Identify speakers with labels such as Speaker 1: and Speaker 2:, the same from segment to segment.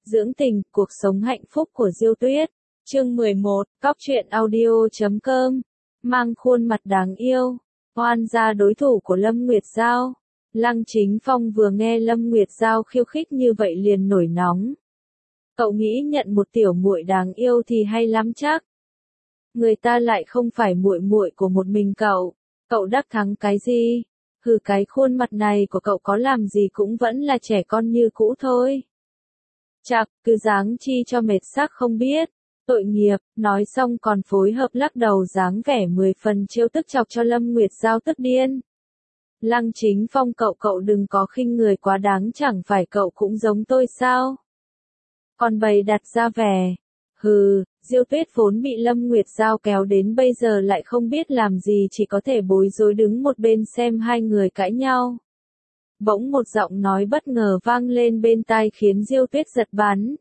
Speaker 1: Dưỡng tình, cuộc sống hạnh phúc của Diêu Tuyết. Chương 11, Cóc truyện audio.com. Mang khuôn mặt đáng yêu. Oan gia đối thủ của Lâm Nguyệt Giao. Lăng Chính Phong vừa nghe Lâm Nguyệt Giao khiêu khích như vậy liền nổi nóng. Cậu nghĩ nhận một tiểu muội đáng yêu thì hay lắm chắc. Người ta lại không phải muội muội của một mình cậu. Cậu đắc thắng cái gì? Hừ, cái khuôn mặt này của cậu có làm gì cũng vẫn là trẻ con như cũ thôi. Chạc, cứ dáng chi cho mệt xác không biết. Tội nghiệp, nói xong còn phối hợp lắc đầu dáng vẻ 10 phần trêu tức chọc cho Lâm Nguyệt Giao tức điên. Lăng Chính Phong, cậu đừng có khinh người quá đáng, chẳng phải cậu cũng giống tôi sao? Còn bày đặt ra vẻ. Hừ, Diêu Tuyết vốn bị Lâm Nguyệt Giao kéo đến bây giờ lại không biết làm gì, chỉ có thể bối rối đứng một bên xem hai người cãi nhau. Bỗng một giọng nói bất ngờ vang lên bên tai khiến Diêu Tuyết giật bắn.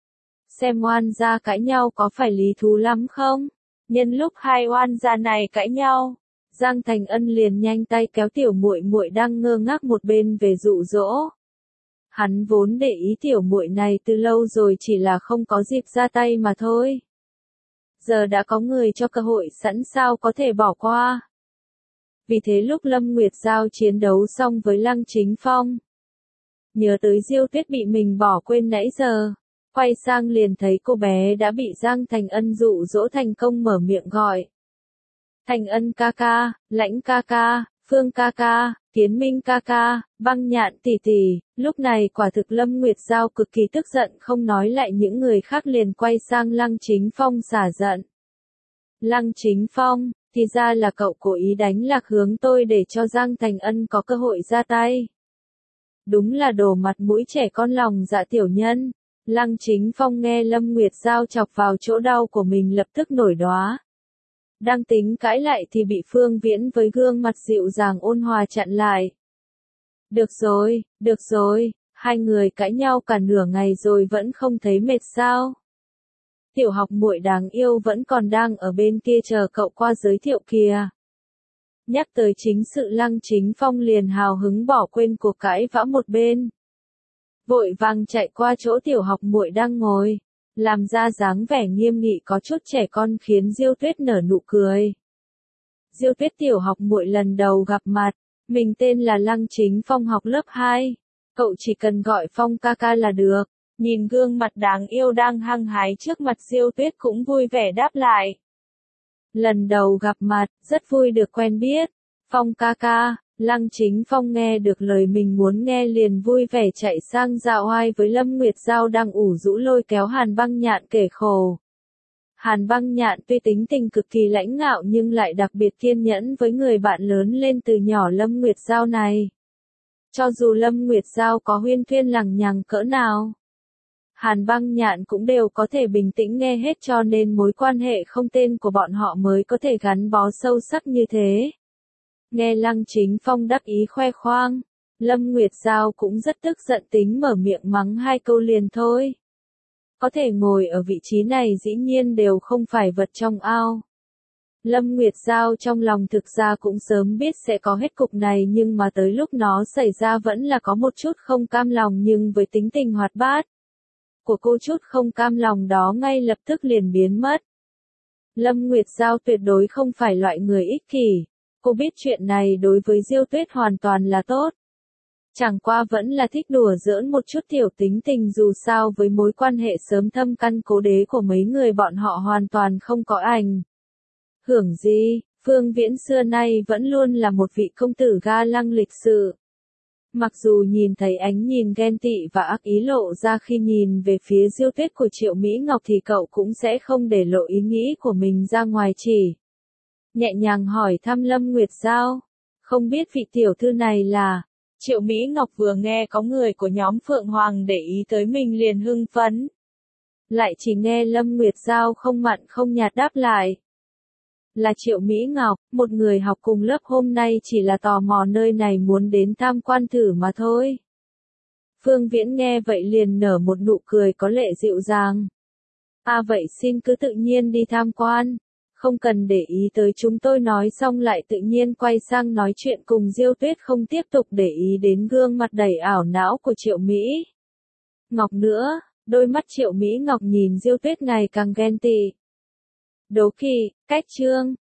Speaker 1: Xem oan gia cãi nhau có phải lý thú lắm không? Nhân lúc hai oan gia này cãi nhau, Giang Thành Ân liền nhanh tay kéo tiểu muội muội đang ngơ ngác một bên về dụ dỗ. Hắn vốn để ý tiểu muội này từ lâu rồi, chỉ là không có dịp ra tay mà thôi. Giờ đã có người cho cơ hội sẵn, sao có thể bỏ qua. Vì thế lúc Lâm Nguyệt Giao chiến đấu xong với Lăng Chính Phong, nhớ tới Diêu Tuyết bị mình bỏ quên nãy giờ, quay sang liền thấy cô bé đã bị Giang Thành Ân dụ dỗ thành công, mở miệng gọi. Thành Ân ca ca, Lãnh ca ca, Phương ca ca, Tiến Minh ca ca, Băng Nhạn tỷ tỷ. Lúc này quả thực Lâm Nguyệt Giao cực kỳ tức giận, không nói lại những người khác liền quay sang Lăng Chính Phong xả giận. Lăng Chính Phong, thì ra là cậu cố ý đánh lạc hướng tôi để cho Giang Thành Ân có cơ hội ra tay. Đúng là đồ mặt mũi trẻ con lòng dạ tiểu nhân. Lăng Chính Phong nghe Lâm Nguyệt Giao chọc vào chỗ đau của mình lập tức nổi đoá. Đang tính cãi lại thì bị Phương Viễn với gương mặt dịu dàng ôn hòa chặn lại. Được rồi, hai người cãi nhau cả nửa ngày rồi vẫn không thấy mệt sao? Tiểu học muội đáng yêu vẫn còn đang ở bên kia chờ cậu qua giới thiệu kìa. Nhắc tới chính sự, Lăng Chính Phong liền hào hứng bỏ quên cuộc cãi vã một bên. Vội vàng chạy qua chỗ tiểu học muội đang ngồi, làm ra dáng vẻ nghiêm nghị có chút trẻ con khiến Diêu Tuyết nở nụ cười. Diêu Tuyết, tiểu học muội lần đầu gặp mặt, mình tên là Lăng Chính Phong, học lớp 2, cậu chỉ cần gọi Phong ca ca là được. Nhìn gương mặt đáng yêu đang hăng hái trước mặt, Diêu Tuyết cũng vui vẻ đáp lại. Lần đầu gặp mặt, rất vui được quen biết. Phong ca ca. Lăng Chính Phong nghe được lời mình muốn nghe liền vui vẻ chạy sang dạo oai với Lâm Nguyệt Giao đang ủ rũ lôi kéo Hàn Băng Nhạn kể khổ. Hàn Băng Nhạn tuy tính tình cực kỳ lãnh ngạo nhưng lại đặc biệt kiên nhẫn với người bạn lớn lên từ nhỏ Lâm Nguyệt Giao này. Cho dù Lâm Nguyệt Giao có huyên thuyên lằng nhằng cỡ nào, Hàn Băng Nhạn cũng đều có thể bình tĩnh nghe hết, cho nên mối quan hệ không tên của bọn họ mới có thể gắn bó sâu sắc như thế. Nghe Lăng Chính Phong đắc ý khoe khoang, Lâm Nguyệt Giao cũng rất tức giận, tính mở miệng mắng hai câu liền thôi. Có thể ngồi ở vị trí này dĩ nhiên đều không phải vật trong ao. Lâm Nguyệt Giao trong lòng thực ra cũng sớm biết sẽ có hết cục này, nhưng mà tới lúc nó xảy ra vẫn là có một chút không cam lòng, nhưng với tính tình hoạt bát của cô, chút không cam lòng đó ngay lập tức liền biến mất. Lâm Nguyệt Giao tuyệt đối không phải loại người ích kỷ. Cô biết chuyện này đối với Diêu Tuyết hoàn toàn là tốt. Chẳng qua vẫn là thích đùa giỡn một chút tiểu tính tình, dù sao với mối quan hệ sớm thâm căn cố đế của mấy người bọn họ hoàn toàn không có ảnh hưởng gì. Phương Viễn xưa nay vẫn luôn là một vị công tử ga lăng lịch sự. Mặc dù nhìn thấy ánh nhìn ghen tị và ác ý lộ ra khi nhìn về phía Diêu Tuyết của Triệu Mỹ Ngọc thì cậu cũng sẽ không để lộ ý nghĩ của mình ra ngoài, chỉ nhẹ nhàng hỏi thăm Lâm Nguyệt Giao. Không biết vị tiểu thư này là? Triệu Mỹ Ngọc vừa nghe có người của nhóm Phượng Hoàng để ý tới mình liền hưng phấn. Lại chỉ nghe Lâm Nguyệt Giao không mặn không nhạt đáp lại. Là Triệu Mỹ Ngọc, một người học cùng lớp, hôm nay chỉ là tò mò nơi này muốn đến tham quan thử mà thôi. Phương Viễn nghe vậy liền nở một nụ cười có lệ dịu dàng. À vậy xin cứ tự nhiên đi tham quan. Không cần để ý tới chúng tôi, nói xong lại tự nhiên quay sang nói chuyện cùng Diêu Tuyết, không tiếp tục để ý đến gương mặt đầy ảo não của Triệu Mỹ Ngọc nữa. Đôi mắt Triệu Mỹ Ngọc nhìn Diêu Tuyết ngày càng ghen tị. Đố kỵ, cách chương.